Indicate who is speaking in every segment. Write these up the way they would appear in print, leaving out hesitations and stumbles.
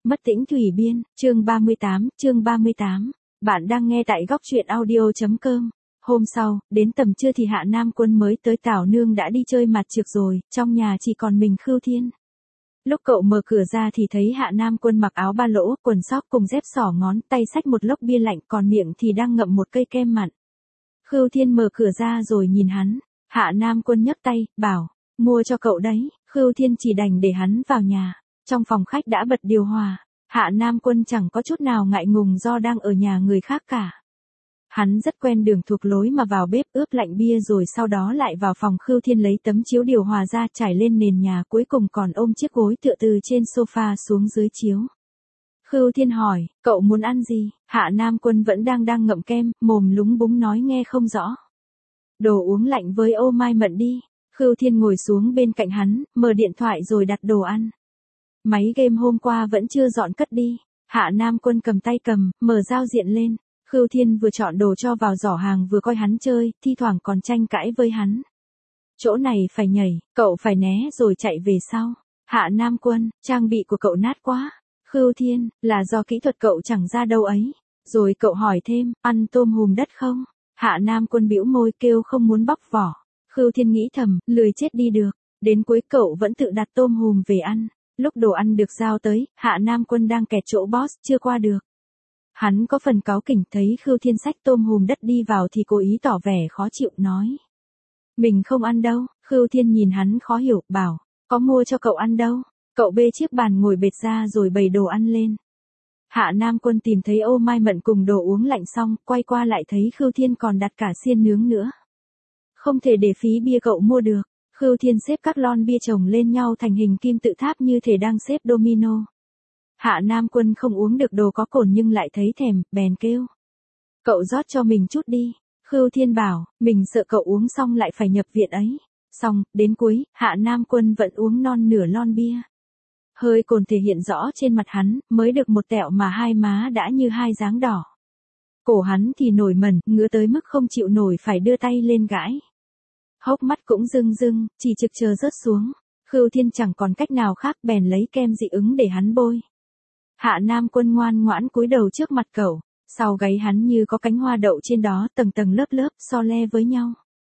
Speaker 1: Mất tĩnh thủy biên, chương 38. Bạn đang nghe tại góc truyện audio.com. Hôm sau, đến tầm trưa thì Hạ Nam Quân mới tới. Tảo Nương đã đi chơi mặt trược rồi, trong nhà chỉ còn mình Khưu Thiên. Lúc cậu mở cửa ra thì thấy Hạ Nam Quân mặc áo ba lỗ, quần sóc cùng dép xỏ ngón, tay xách một lốc bia lạnh, còn miệng thì đang ngậm một cây kem mặn. Khưu Thiên mở cửa ra rồi nhìn hắn. Hạ Nam Quân nhấc tay, bảo, mua cho cậu đấy. Khưu Thiên chỉ đành để hắn vào nhà. Trong phòng khách đã bật điều hòa. Hạ Nam Quân chẳng có chút nào ngại ngùng do đang ở nhà người khác cả. Hắn rất quen đường thuộc lối mà vào bếp ướp lạnh bia rồi sau đó lại vào phòng Khưu Thiên lấy tấm chiếu điều hòa ra trải lên nền nhà, cuối cùng còn ôm chiếc gối tựa từ trên sofa xuống dưới chiếu. Khưu Thiên hỏi, cậu muốn ăn gì? Hạ Nam Quân vẫn đang ngậm kem, mồm lúng búng nói nghe không rõ. Đồ uống lạnh với ô mai mận đi. Khưu Thiên ngồi xuống bên cạnh hắn, mở điện thoại rồi đặt đồ ăn. Máy game hôm qua vẫn chưa dọn cất đi. Hạ Nam Quân cầm tay cầm, mở giao diện lên. Khưu Thiên vừa chọn đồ cho vào giỏ hàng vừa coi hắn chơi, thi thoảng còn tranh cãi với hắn. Chỗ này phải nhảy, cậu phải né rồi chạy về sau. Hạ Nam Quân, trang bị của cậu nát quá. Khưu Thiên, là do kỹ thuật cậu chẳng ra đâu ấy. Rồi cậu hỏi thêm, ăn tôm hùm đất không? Hạ Nam Quân bĩu môi kêu không muốn bóc vỏ. Khưu Thiên nghĩ thầm, lười chết đi được. Đến cuối cậu vẫn tự đặt tôm hùm về ăn. Lúc đồ ăn được giao tới, Hạ Nam Quân đang kẹt chỗ boss, chưa qua được. Hắn có phần cáu kỉnh, thấy Khưu Thiên xách tôm hùm đất đi vào thì cố ý tỏ vẻ khó chịu nói. Mình không ăn đâu. Khưu Thiên nhìn hắn khó hiểu, bảo, có mua cho cậu ăn đâu. Cậu bê chiếc bàn ngồi bệt ra rồi bày đồ ăn lên. Hạ Nam Quân tìm thấy ô mai mận cùng đồ uống lạnh xong, quay qua lại thấy Khưu Thiên còn đặt cả xiên nướng nữa. Không thể để phí bia cậu mua được. Khưu Thiên xếp các lon bia chồng lên nhau thành hình kim tự tháp như thể đang xếp domino. Hạ Nam Quân không uống được đồ có cồn nhưng lại thấy thèm, bèn kêu. Cậu rót cho mình chút đi. Khưu Thiên bảo, mình sợ cậu uống xong lại phải nhập viện ấy. Xong, đến cuối, Hạ Nam Quân vẫn uống non nửa lon bia. Hơi cồn thể hiện rõ trên mặt hắn, mới được một tẹo mà hai má đã như hai dáng đỏ. Cổ hắn thì nổi mẩn, ngứa tới mức không chịu nổi phải đưa tay lên gãi. Hốc mắt cũng rưng rưng, chỉ trực chờ rớt xuống. Khưu Thiên chẳng còn cách nào khác bèn lấy kem dị ứng để hắn bôi. Hạ Nam Quân ngoan ngoãn cúi đầu trước mặt cậu, sau gáy hắn như có cánh hoa đậu trên đó tầng tầng lớp lớp so le với nhau.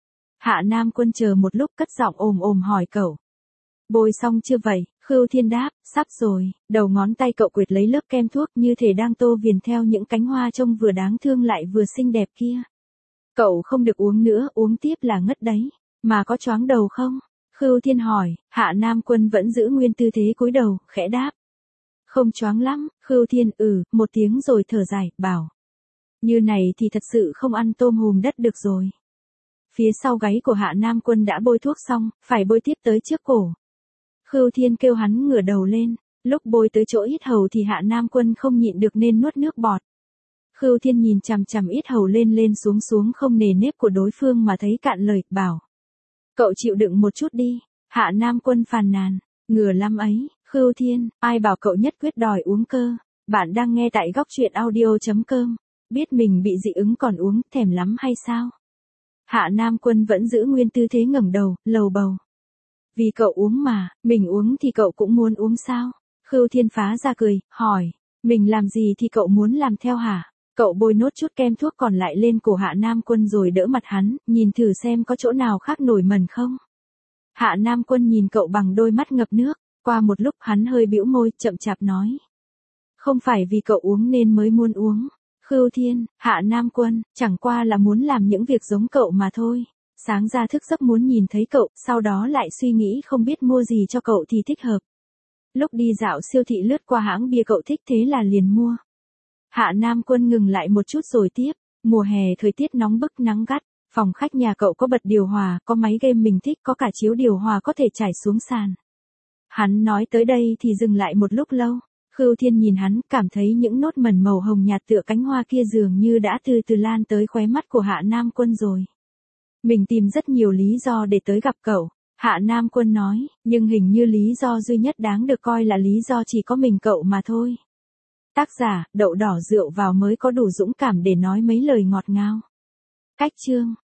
Speaker 1: Hạ Nam Quân chờ một lúc cất giọng ồm ồm hỏi cậu. Bôi xong chưa vậy? Khưu Thiên đáp, sắp rồi. Đầu ngón tay cậu quệt lấy lớp kem thuốc như thể đang tô viền theo những cánh hoa trông vừa đáng thương lại vừa xinh đẹp kia. Cậu không được uống nữa, uống tiếp là ngất đấy. Mà có choáng đầu không? Khưu Thiên hỏi. Hạ Nam Quân vẫn giữ nguyên tư thế cúi đầu, khẽ đáp. Không choáng lắm. Khưu Thiên một tiếng rồi thở dài, bảo. Như này thì thật sự không ăn tôm hùm đất được rồi. Phía sau gáy của Hạ Nam Quân đã bôi thuốc xong, phải bôi tiếp tới trước cổ. Khưu Thiên kêu hắn ngửa đầu lên. Lúc bôi tới chỗ yết hầu thì Hạ Nam Quân không nhịn được nên nuốt nước bọt. Khưu Thiên nhìn chằm chằm yết hầu lên lên xuống xuống không nề nếp của đối phương mà thấy cạn lời, bảo. Cậu chịu đựng một chút đi. Hạ Nam Quân phàn nàn. Ngừa lắm ấy. Khưu Thiên, ai bảo cậu nhất quyết đòi uống cơ. Bạn đang nghe tại góc truyện audio.com. Biết mình bị dị ứng còn uống, thèm lắm hay sao? Hạ Nam Quân vẫn giữ nguyên tư thế ngẩng đầu, lầu bầu. Vì cậu uống mà, mình uống thì cậu cũng muốn uống sao? Khưu Thiên phá ra cười, hỏi. Mình làm gì thì cậu muốn làm theo hả? Cậu bôi nốt chút kem thuốc còn lại lên cổ Hạ Nam Quân rồi đỡ mặt hắn, nhìn thử xem có chỗ nào khác nổi mẩn không. Hạ Nam Quân nhìn cậu bằng đôi mắt ngập nước, qua một lúc hắn hơi bĩu môi, chậm chạp nói. Không phải vì cậu uống nên mới muốn uống. Khưu Thiên, Hạ Nam Quân, chẳng qua là muốn làm những việc giống cậu mà thôi. Sáng ra thức giấc muốn nhìn thấy cậu, sau đó lại suy nghĩ không biết mua gì cho cậu thì thích hợp. Lúc đi dạo siêu thị lướt qua hãng bia cậu thích thế là liền mua. Hạ Nam Quân ngừng lại một chút rồi tiếp. Mùa hè thời tiết nóng bức nắng gắt, phòng khách nhà cậu có bật điều hòa, có máy game mình thích, có cả chiếu điều hòa có thể trải xuống sàn. Hắn nói tới đây thì dừng lại một lúc lâu. Khưu Thiên nhìn hắn, cảm thấy những nốt mẩn màu hồng nhạt tựa cánh hoa kia dường như đã từ từ lan tới khóe mắt của Hạ Nam Quân rồi. Mình tìm rất nhiều lý do để tới gặp cậu. Hạ Nam Quân nói, nhưng hình như lý do duy nhất đáng được coi là lý do chỉ có mình cậu mà thôi. Tác giả, đậu đỏ rượu vào mới có đủ dũng cảm để nói mấy lời ngọt ngào. Cách chương.